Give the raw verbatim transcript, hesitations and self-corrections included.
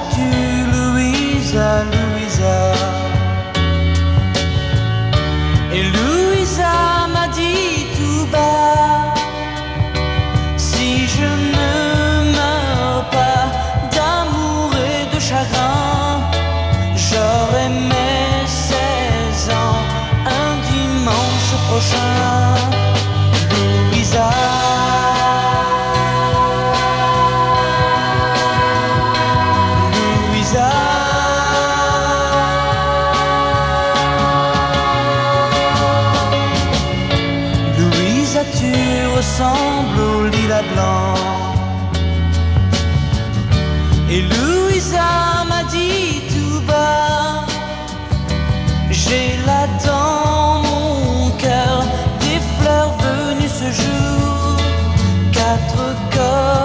vas-tu, Louisa, Louisa? Et Louisa m'a dit tout bas: si je ne meurs pas d'amour et de chagrin, j'aurai mes seize ans un dimanche prochain. Louisa, Louisa, Louisa, tu ressembles au lilas blanc. Et Louisa m'a dit tout bas: j'ai là dans mon cœur des fleurs venues ce jour, quatre corps